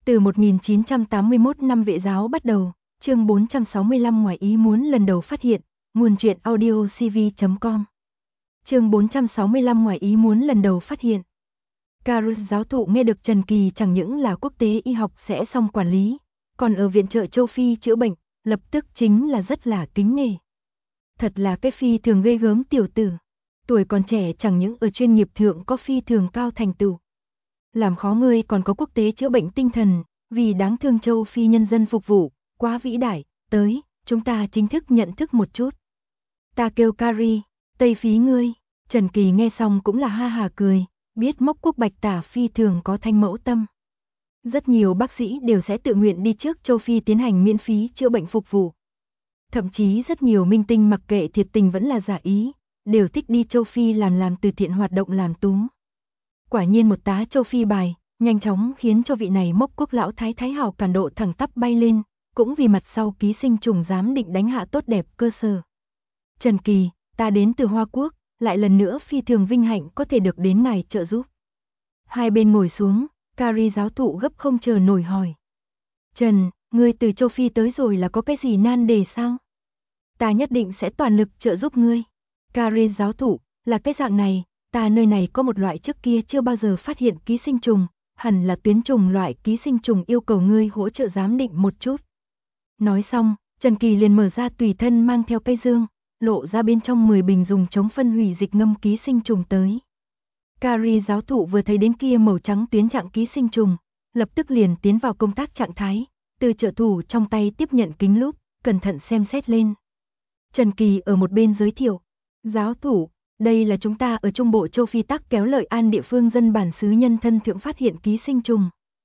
Từ 1981 năm Vệ giáo bắt đầu, chương 465 ngoài ý muốn lần đầu phát hiện, nguồn truyện audio cv.com. Chương 465 ngoài ý muốn lần đầu phát hiện. Carus giáo thụ nghe được Trần Kỳ chẳng những là quốc tế y học sẽ xong quản lý, còn ở viện trợ châu Phi chữa bệnh, lập tức chính là rất là kính nể. Thật là cái phi thường ghê gớm tiểu tử. Tuổi còn trẻ chẳng những ở chuyên nghiệp thượng có phi thường cao thành tựu. Làm khó ngươi còn có quốc tế chữa bệnh tinh thần, vì đáng thương châu Phi nhân dân phục vụ, quá vĩ đại, tới, chúng ta chính thức nhận thức một chút. Ta kêu Carrie, Tây phí ngươi. Trần Kỳ nghe xong cũng là ha hà cười, biết Mốc Quốc Bạch Tả phi thường có thanh mẫu tâm. Rất nhiều bác sĩ đều sẽ tự nguyện đi trước châu Phi tiến hành miễn phí chữa bệnh phục vụ. Thậm chí rất nhiều minh tinh mặc kệ thiệt tình vẫn là giả ý, đều thích đi châu Phi làm từ thiện hoạt động làm túm. Quả nhiên một tá châu Phi bài, nhanh chóng khiến cho vị này Mốc Quốc lão thái hào cản độ thẳng tắp bay lên, cũng vì mặt sau ký sinh trùng giám định đánh hạ tốt đẹp cơ sở. Trần Kỳ, ta đến từ Hoa Quốc, lại lần nữa phi thường vinh hạnh có thể được đến ngài trợ giúp. Hai bên ngồi xuống, Carrie giáo thụ gấp không chờ nổi hỏi. Trần, ngươi từ châu Phi tới rồi là có cái gì nan đề sao? Ta nhất định sẽ toàn lực trợ giúp ngươi. Carrie giáo thụ, là cái dạng này, ta nơi này có một loại trước kia chưa bao giờ phát hiện ký sinh trùng, hẳn là tuyến trùng loại ký sinh trùng, yêu cầu ngươi hỗ trợ giám định một chút. Nói xong, Trần Kỳ liền mở ra tùy thân mang theo cây dương, lộ ra bên trong 10 bình dùng chống phân hủy dịch ngâm ký sinh trùng tới. Carrie giáo thụ vừa thấy đến kia màu trắng tuyến trạng ký sinh trùng, lập tức liền tiến vào công tác trạng thái, từ trợ thủ trong tay tiếp nhận kính lúp, cẩn thận xem xét lên. Trần Kỳ ở một bên giới thiệu, giáo thủ, đây là chúng ta ở Trung Bộ châu Phi Tắc Kéo Lợi An địa phương dân bản xứ nhân thân thượng phát hiện ký sinh trùng.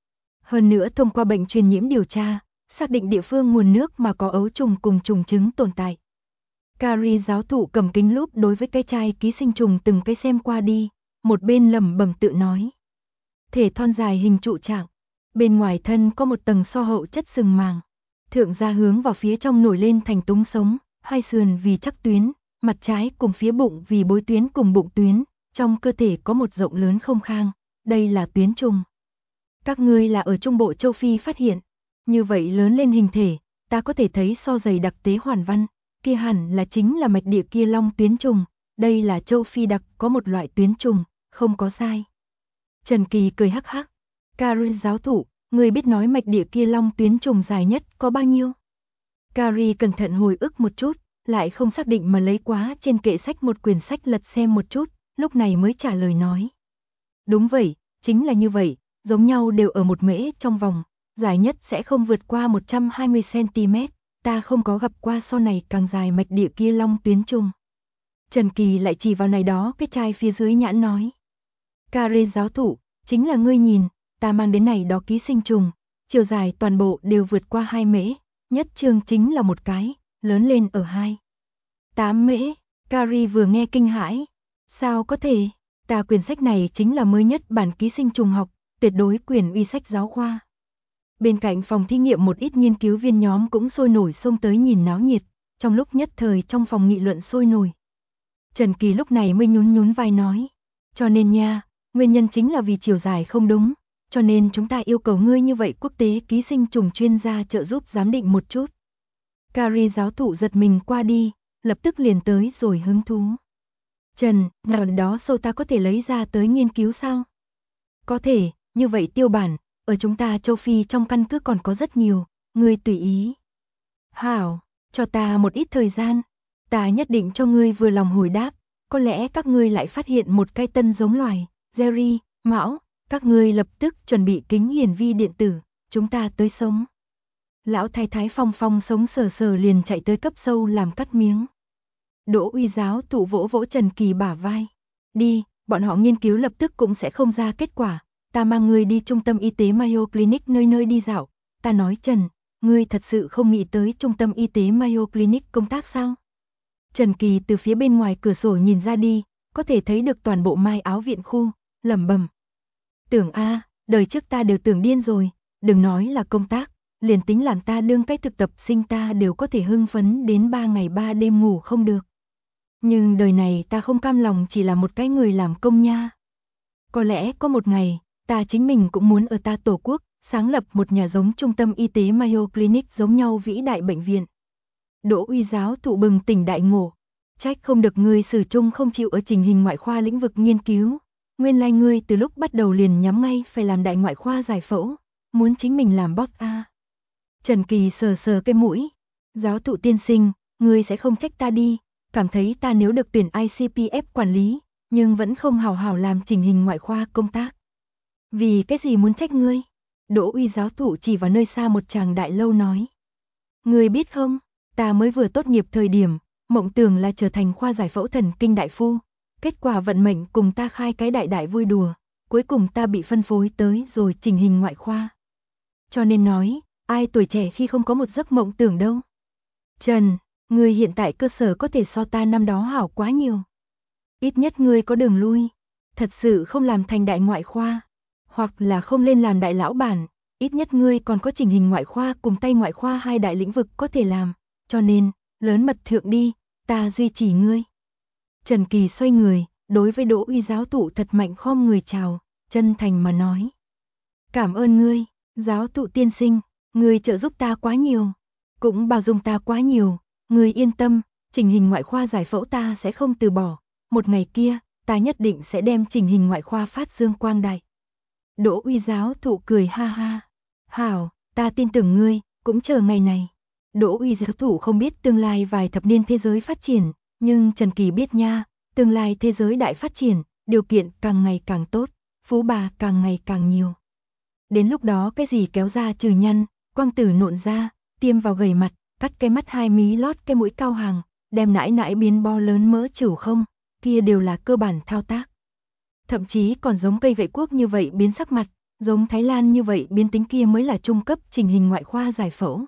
Hơn nữa thông qua bệnh truyền nhiễm điều tra, xác định địa phương nguồn nước mà có ấu trùng cùng trùng trứng tồn tại. Carrie giáo thụ cầm kính lúp đối với cái chai ký sinh trùng từng cái xem qua đi, một bên lẩm bẩm tự nói. Thể thon dài hình trụ trạng, bên ngoài thân có một tầng so hậu chất sừng màng, thượng ra hướng vào phía trong nổi lên thành túng sống, hai sườn vì chắc tuyến, mặt trái cùng phía bụng vì bối tuyến cùng bụng tuyến, trong cơ thể có một rộng lớn không khang, đây là tuyến trùng. Các ngươi là ở Trung Bộ châu Phi phát hiện, như vậy lớn lên hình thể, ta có thể thấy so dày đặc tế hoàn văn, kia hẳn là chính là mạch địa kia long tuyến trùng, đây là châu Phi đặc có một loại tuyến trùng, không có sai. Trần Kỳ cười hắc hắc, Carrie giáo thụ, ngươi biết nói mạch địa kia long tuyến trùng dài nhất có bao nhiêu? Carrie cẩn thận hồi ức một chút, lại không xác định mà lấy quá trên kệ sách một quyển sách lật xem một chút, lúc này mới trả lời nói. Đúng vậy, chính là như vậy, giống nhau đều ở một mễ trong vòng, dài nhất sẽ không vượt qua 120cm, ta không có gặp qua so này càng dài mạch địa kia long tuyến trùng. Trần Kỳ lại chỉ vào này đó cái chai phía dưới nhãn nói. Carrie giáo thụ, chính là ngươi nhìn, ta mang đến này đó ký sinh trùng, chiều dài toàn bộ đều vượt qua 2 mễ, nhất chương chính là một cái, lớn lên ở 8 mễ. Carrie vừa nghe kinh hãi. Sao có thể, ta quyển sách này chính là mới nhất bản ký sinh trùng học, tuyệt đối quyền uy sách giáo khoa. Bên cạnh phòng thí nghiệm một ít nghiên cứu viên nhóm cũng sôi nổi xông tới nhìn náo nhiệt, trong lúc nhất thời trong phòng nghị luận sôi nổi. Trần Kỳ lúc này mới nhún vai nói, cho nên nha, nguyên nhân chính là vì chiều dài không đúng, cho nên chúng ta yêu cầu ngươi như vậy quốc tế ký sinh trùng chuyên gia trợ giúp giám định một chút. Carrie giáo thụ giật mình qua đi, lập tức liền tới rồi hứng thú. Trần, nào đó sâu ta có thể lấy ra tới nghiên cứu sao? Có thể, như vậy tiêu bản, ở chúng ta châu Phi trong căn cứ còn có rất nhiều, ngươi tùy ý. Hảo, cho ta một ít thời gian, ta nhất định cho ngươi vừa lòng hồi đáp, có lẽ các ngươi lại phát hiện một cái tân giống loài, Jerry, Mão, các ngươi lập tức chuẩn bị kính hiển vi điện tử, chúng ta tới sống. Lão thái phong sống sờ liền chạy tới cấp sâu làm cắt miếng. Đỗ Uy giáo thụ vỗ vỗ Trần Kỳ bả vai. Đi, bọn họ nghiên cứu lập tức cũng sẽ không ra kết quả. Ta mang ngươi đi trung tâm y tế Mayo Clinic nơi đi dạo. Ta nói Trần, ngươi thật sự không nghĩ tới trung tâm y tế Mayo Clinic công tác sao? Trần Kỳ từ phía bên ngoài cửa sổ nhìn ra đi, có thể thấy được toàn bộ Mai Áo viện khu, lẩm bẩm. Tưởng đời trước ta đều tưởng điên rồi, đừng nói là công tác. Liền tính làm ta đương cái thực tập sinh ta đều có thể hưng phấn đến 3 ngày 3 đêm ngủ không được. Nhưng đời này ta không cam lòng chỉ là một cái người làm công nha. Có lẽ có một ngày, ta chính mình cũng muốn ở ta tổ quốc, sáng lập một nhà giống trung tâm y tế Mayo Clinic giống nhau vĩ đại bệnh viện. Đỗ Uy giáo thụ bừng tỉnh đại ngộ, trách không được ngươi始chung không chịu ở chỉnh hình ngoại khoa lĩnh vực nghiên cứu, nguyên lai ngươi từ lúc bắt đầu liền nhắm ngay phải làm đại ngoại khoa giải phẫu, muốn chính mình làm boss a. Trần Kỳ sờ sờ cái mũi, giáo thụ tiên sinh, ngươi sẽ không trách ta đi, cảm thấy ta nếu được tuyển ICPF quản lý, nhưng vẫn không hào hào làm chỉnh hình ngoại khoa công tác. Vì cái gì muốn trách ngươi? Đỗ Uy giáo thụ chỉ vào nơi xa một tràng đại lâu nói. Ngươi biết không, ta mới vừa tốt nghiệp thời điểm, mộng tưởng là trở thành khoa giải phẫu thần kinh đại phu, kết quả vận mệnh cùng ta khai cái đại đại vui đùa, cuối cùng ta bị phân phối tới rồi chỉnh hình ngoại khoa. Cho nên nói, ai tuổi trẻ khi không có một giấc mộng tưởng đâu. Trần, ngươi hiện tại cơ sở có thể so ta năm đó hảo quá nhiều. Ít nhất ngươi có đường lui, thật sự không làm thành đại ngoại khoa, hoặc là không lên làm đại lão bản, ít nhất ngươi còn có chỉnh hình ngoại khoa cùng tay ngoại khoa hai đại lĩnh vực có thể làm, cho nên, lớn mật thượng đi, ta duy trì ngươi. Trần Kỳ xoay người, đối với Đỗ Uy giáo thụ thật mạnh khom người chào, chân thành mà nói. Cảm ơn ngươi, giáo thụ tiên sinh, ngươi trợ giúp ta quá nhiều, cũng bao dung ta quá nhiều, ngươi yên tâm, chỉnh hình ngoại khoa giải phẫu ta sẽ không từ bỏ, một ngày kia, ta nhất định sẽ đem chỉnh hình ngoại khoa phát dương quang đại. Đỗ Uy giáo thụ cười ha ha. Hảo, ta tin tưởng ngươi, cũng chờ ngày này. Đỗ Uy giáo thụ không biết tương lai vài thập niên thế giới phát triển, nhưng Trần Kỳ biết nha, tương lai thế giới đại phát triển, điều kiện càng ngày càng tốt, phú bà càng ngày càng nhiều. Đến lúc đó cái gì kéo ra trừ nhăn, quang tử nộn ra, tiêm vào gầy mặt, cắt cái mắt hai mí lót cái mũi cao hàng, đem nãi nãi biến bo lớn mỡ chửu không, kia đều là cơ bản thao tác. Thậm chí còn giống cây gậy cuốc như vậy biến sắc mặt, giống Thái Lan như vậy biến tính kia mới là trung cấp chỉnh hình ngoại khoa giải phẫu.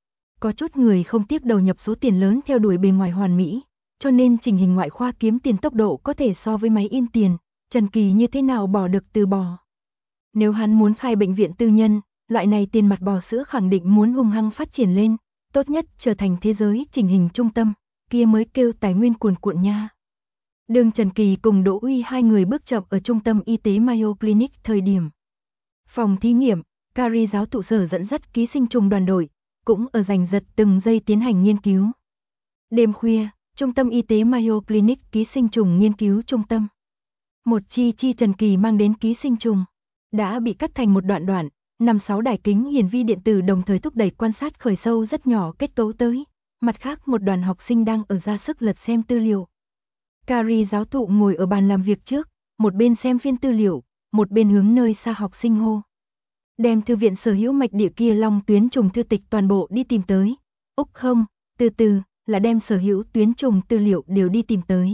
Có chút người không tiếc đầu nhập số tiền lớn theo đuổi bề ngoài hoàn mỹ, cho nên chỉnh hình ngoại khoa kiếm tiền tốc độ có thể so với máy in tiền, Trần Kỳ như thế nào bỏ được từ bỏ. Nếu hắn muốn khai bệnh viện tư nhân, loại này tiền mặt bò sữa khẳng định muốn hung hăng phát triển lên, tốt nhất trở thành thế giới chỉnh hình trung tâm, kia mới kêu tài nguyên cuồn cuộn nha. Đường Trần Kỳ cùng Đỗ Uy hai người bước chậm ở trung tâm y tế Mayo Clinic thời điểm. Phòng thí nghiệm, Carrie giáo thụ sở dẫn dắt ký sinh trùng đoàn đội, cũng ở giành giật từng giây tiến hành nghiên cứu. Đêm khuya, trung tâm y tế Mayo Clinic ký sinh trùng nghiên cứu trung tâm. Một chi Trần Kỳ mang đến ký sinh trùng, đã bị cắt thành một đoạn đoạn, 5-6 đài kính hiển vi điện tử đồng thời thúc đẩy quan sát khởi sâu rất nhỏ kết cấu tới. Mặt khác một đoàn học sinh đang ở ra sức lật xem tư liệu. Carrie giáo thụ ngồi ở bàn làm việc trước, một bên xem phiên tư liệu, một bên hướng nơi xa học sinh hô. Đem thư viện sở hữu mạch địa kia long tuyến trùng thư tịch toàn bộ đi tìm tới. Úc không, từ từ, là đem sở hữu tuyến trùng tư liệu đều đi tìm tới.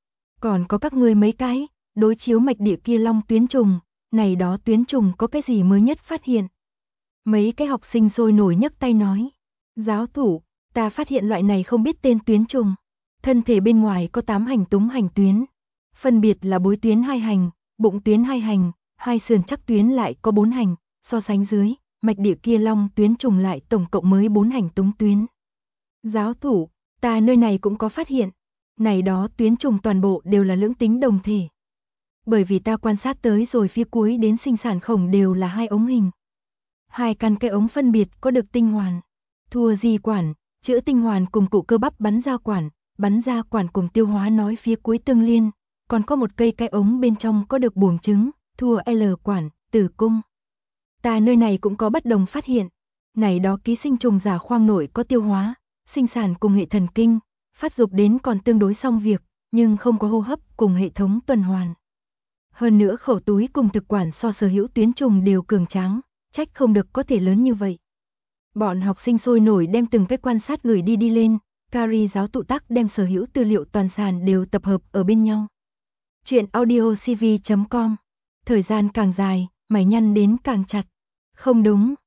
Còn có các ngươi mấy cái, đối chiếu mạch địa kia long tuyến trùng, này đó tuyến trùng có cái gì mới nhất phát hiện. Mấy cái học sinh sôi nổi nhấc tay nói. Giáo thụ, ta phát hiện loại này không biết tên tuyến trùng. Thân thể bên ngoài có 8 hành túng hành tuyến, phân biệt là bối tuyến 2 hành, bụng tuyến 2 hành, hai sườn chắc tuyến lại có 4 hành, so sánh dưới, mạch địa kia long tuyến trùng lại tổng cộng mới 4 hành túng tuyến. Giáo thụ, ta nơi này cũng có phát hiện, này đó tuyến trùng toàn bộ đều là lưỡng tính đồng thể. Bởi vì ta quan sát tới rồi phía cuối đến sinh sản khổng đều là hai ống hình. Hai căn cái ống phân biệt có được tinh hoàn, thua di quản, chữa tinh hoàn cùng cụ cơ bắp bắn ra quản cùng tiêu hóa nói phía cuối tương liên, còn có một cây cái ống bên trong có được buồng trứng, thua L quản, tử cung. Ta nơi này cũng có bất đồng phát hiện, này đó ký sinh trùng giả khoang nội có tiêu hóa, sinh sản cùng hệ thần kinh, phát dục đến còn tương đối xong việc, nhưng không có hô hấp cùng hệ thống tuần hoàn. Hơn nữa khẩu túi cùng thực quản so sở hữu tuyến trùng đều cường tráng, trách không được có thể lớn như vậy. Bọn học sinh sôi nổi đem từng cái quan sát gửi đi lên. Carrie giáo thụ tác đem sở hữu tư liệu toàn sàn đều tập hợp ở bên nhau. Chuyện audiocv.com. Thời gian càng dài, mày nhăn đến càng chặt. Không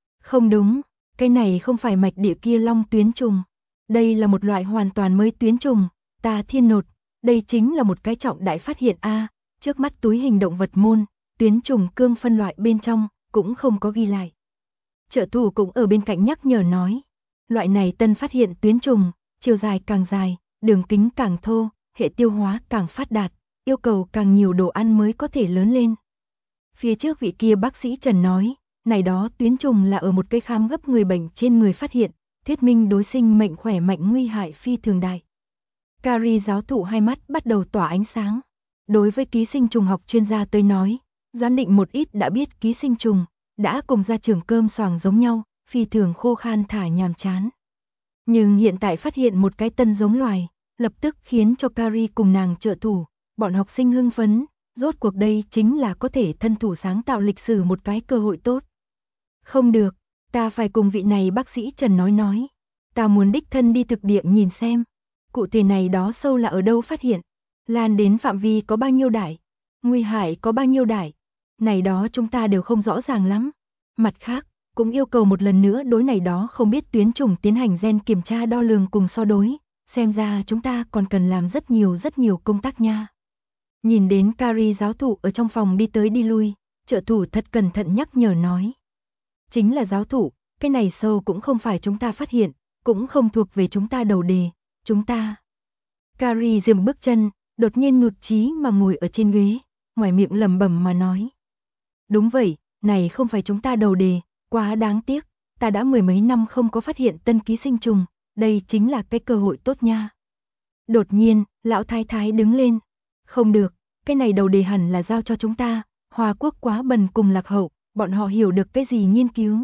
đúng, cái này không phải mạch địa kia long tuyến trùng. Đây là một loại hoàn toàn mới tuyến trùng, ta thiên nột, đây chính là một cái trọng đại phát hiện a. Trước mắt túi hình động vật môn, tuyến trùng cương phân loại bên trong, cũng không có ghi lại. Trợ thủ cũng ở bên cạnh nhắc nhở nói. Loại này tân phát hiện tuyến trùng, chiều dài càng dài, đường kính càng thô, hệ tiêu hóa càng phát đạt, yêu cầu càng nhiều đồ ăn mới có thể lớn lên. Phía trước vị kia bác sĩ Trần nói, Này đó tuyến trùng là ở một cây khám gấp người bệnh trên người phát hiện, thuyết minh đối sinh mệnh khỏe mạnh nguy hại phi thường đại. Carrie giáo thụ hai mắt bắt đầu tỏa ánh sáng. Đối với ký sinh trùng học chuyên gia tới nói, giám định một ít đã biết ký sinh trùng, đã cùng ra trường cơm xoàng giống nhau, phi thường khô khan thả nhàm chán. Nhưng hiện tại phát hiện một cái tân giống loài, lập tức khiến cho Carrie cùng nàng trợ thủ, bọn học sinh hưng phấn, rốt cuộc đây chính là có thể thân thủ sáng tạo lịch sử một cái cơ hội tốt. Không được, ta phải cùng vị này bác sĩ Trần nói. Ta muốn đích thân đi thực địa nhìn xem. Cụ thể này đó sâu là ở đâu phát hiện, lan đến phạm vi có bao nhiêu đại, nguy hại có bao nhiêu đại. Này đó chúng ta đều không rõ ràng lắm. Mặt khác, cũng yêu cầu một lần nữa đối này đó không biết tuyến chủng tiến hành gen kiểm tra đo lường cùng so đối. Xem ra chúng ta còn cần làm rất nhiều công tác nha. Nhìn đến Carrie giáo thụ ở trong phòng đi tới đi lui, trợ thủ thật cẩn thận nhắc nhở nói. Chính là giáo thụ, cái này sâu cũng không phải chúng ta phát hiện, cũng không thuộc về chúng ta đầu đề, chúng ta. Carrie dừng bước chân, đột nhiên nhụt chí mà ngồi ở trên ghế, ngoài miệng lẩm bẩm mà nói. Đúng vậy, này không phải chúng ta đầu đề, quá đáng tiếc, ta đã mười mấy năm không có phát hiện tân ký sinh trùng, đây chính là cái cơ hội tốt nha. Đột nhiên, lão thái thái đứng lên. Không được, cái này đầu đề hẳn là giao cho chúng ta, Hoa Quốc quá bần cùng lạc hậu, bọn họ hiểu được cái gì nghiên cứu.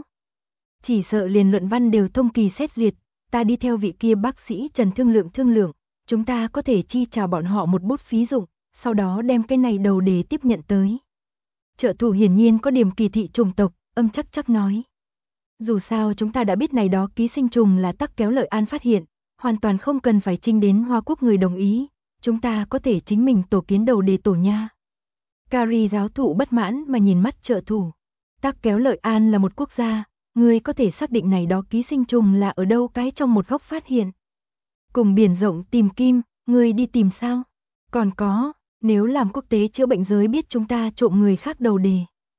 Chỉ sợ liền luận văn đều thông kỳ xét duyệt, ta đi theo vị kia bác sĩ Trần thương lượng, chúng ta có thể chi trả bọn họ một bút phí dụng, sau đó đem cái này đầu đề tiếp nhận tới. Trợ thủ hiển nhiên có điểm kỳ thị chủng tộc, âm chắc nói. Dù sao chúng ta đã biết này đó ký sinh trùng là Tắc Kéo Lợi An phát hiện, hoàn toàn không cần phải trinh đến Hoa Quốc người đồng ý, chúng ta có thể chính mình tổ kiến đầu đề tổ nha. Carrie giáo thụ bất mãn mà nhìn mắt trợ thủ. Tắc Kéo Lợi An là một quốc gia, ngươi có thể xác định này đó ký sinh trùng là ở đâu cái trong một góc phát hiện. Cùng biển rộng tìm kim, ngươi đi tìm sao? Còn có, nếu làm quốc tế chữa bệnh giới biết chúng ta trộm người khác đầu đề.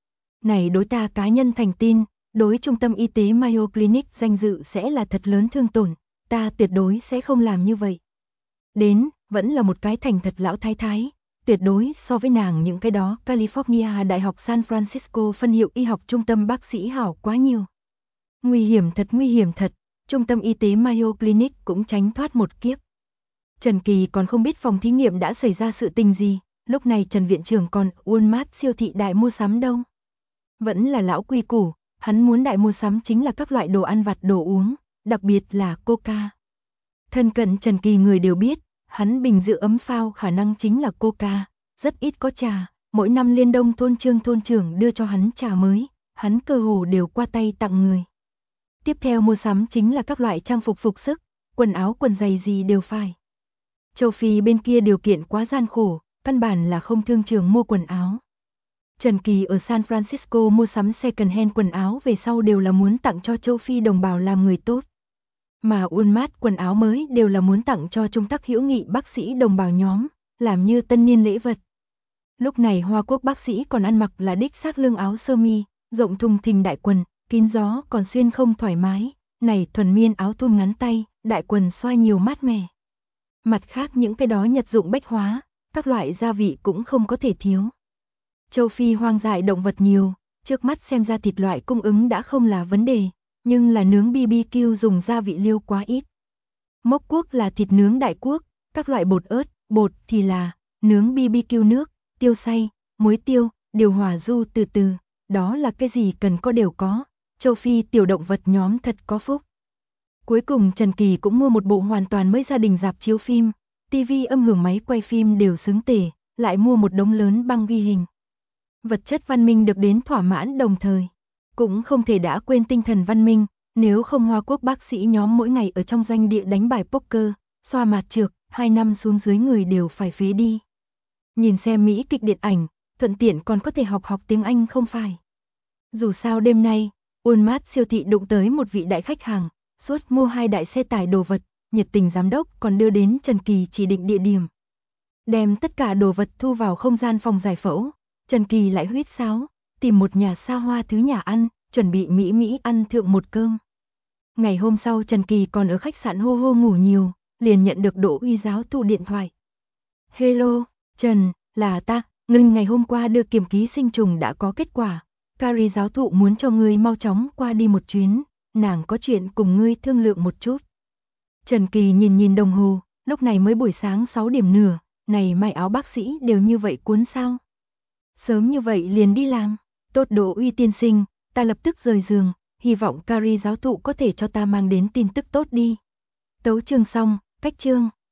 Này đối ta cá nhân thành tin, đối trung tâm y tế Mayo Clinic danh dự sẽ là thật lớn thương tổn, ta tuyệt đối sẽ không làm như vậy. Đến, vẫn là một cái thành thật lão thái thái, tuyệt đối so với nàng những cái đó California Đại học San Francisco phân hiệu y học trung tâm bác sĩ hảo quá nhiều. Nguy hiểm thật, trung tâm y tế Mayo Clinic cũng tránh thoát một kiếp. Trần Kỳ còn không biết phòng thí nghiệm đã xảy ra sự tình gì, lúc này Trần viện trưởng còn Walmart siêu thị đại mua sắm đâu. Vẫn là lão quy củ, hắn muốn đại mua sắm chính là các loại đồ ăn vặt đồ uống, đặc biệt là Coca. Thân cận Trần Kỳ người đều biết, hắn bình dự ấm phao khả năng chính là Coca, rất ít có trà, mỗi năm Liên Đông thôn trưởng đưa cho hắn trà mới, hắn cơ hồ đều qua tay tặng người. Tiếp theo mua sắm chính là các loại trang phục phục sức, quần áo quần giày gì đều phải. Châu Phi bên kia điều kiện quá gian khổ, căn bản là không thương trường mua quần áo. Trần Kỳ ở San Francisco mua sắm second hand quần áo về sau đều là muốn tặng cho châu Phi đồng bào làm người tốt. Mà Walmart quần áo mới đều là muốn tặng cho Trung Tắc hữu nghị bác sĩ đồng bào nhóm, làm như tân niên lễ vật. Lúc này Hoa Quốc bác sĩ còn ăn mặc là đích xác lưng áo sơ mi, rộng thùng thình đại quần, kín gió còn xuyên không thoải mái, này thuần miên áo thun ngắn tay, đại quần xoa nhiều mát mẻ. Mặt khác những cái đó nhật dụng bách hóa, các loại gia vị cũng không có thể thiếu. Châu Phi hoang dại động vật nhiều, trước mắt xem ra thịt loại cung ứng đã không là vấn đề, nhưng là nướng BBQ dùng gia vị liêu quá ít. Mốc quốc là thịt nướng đại quốc, các loại bột ớt, bột thì là nướng BBQ nước, tiêu xay, muối tiêu, điều hòa du từ từ, đó là cái gì cần có đều có, châu Phi tiểu động vật nhóm thật có phúc. Cuối cùng Trần Kỳ cũng mua một bộ hoàn toàn mới gia đình rạp chiếu phim, tivi âm hưởng máy quay phim đều xứng tề, lại mua một đống lớn băng ghi hình. Vật chất văn minh được đến thỏa mãn đồng thời, cũng không thể đã quên tinh thần văn minh, nếu không Hoa Quốc bác sĩ nhóm mỗi ngày ở trong doanh địa đánh bài poker, xoa mạt trược, 2 năm xuống dưới người đều phải phế đi. Nhìn xem Mỹ kịch điện ảnh, thuận tiện còn có thể học tiếng Anh không phải. Dù sao đêm nay, Walmart siêu thị đụng tới một vị đại khách hàng, suốt mua 2 đại xe tải đồ vật, nhiệt tình giám đốc còn đưa đến Trần Kỳ chỉ định địa điểm. Đem tất cả đồ vật thu vào không gian phòng giải phẫu, Trần Kỳ lại huýt sáo, tìm một nhà xa hoa thứ nhà ăn, chuẩn bị mỹ ăn thượng một cơm. Ngày hôm sau Trần Kỳ còn ở khách sạn hô ngủ nhiều, liền nhận được Đỗ Uy giáo thụ điện thoại. Hello, Trần, là ta, ngưng ngày hôm qua đưa kiểm ký sinh trùng đã có kết quả. Carrie giáo thụ muốn cho ngươi mau chóng qua đi một chuyến, nàng có chuyện cùng ngươi thương lượng một chút. Trần Kỳ nhìn nhìn đồng hồ, lúc này mới buổi sáng 6 điểm nửa, này may áo bác sĩ đều như vậy cuốn sao? Sớm như vậy liền đi làm, tốt Đỗ Uy tiên sinh, ta lập tức rời giường, hy vọng Carrie giáo thụ có thể cho ta mang đến tin tức tốt đi. Tấu chương xong, cách chương.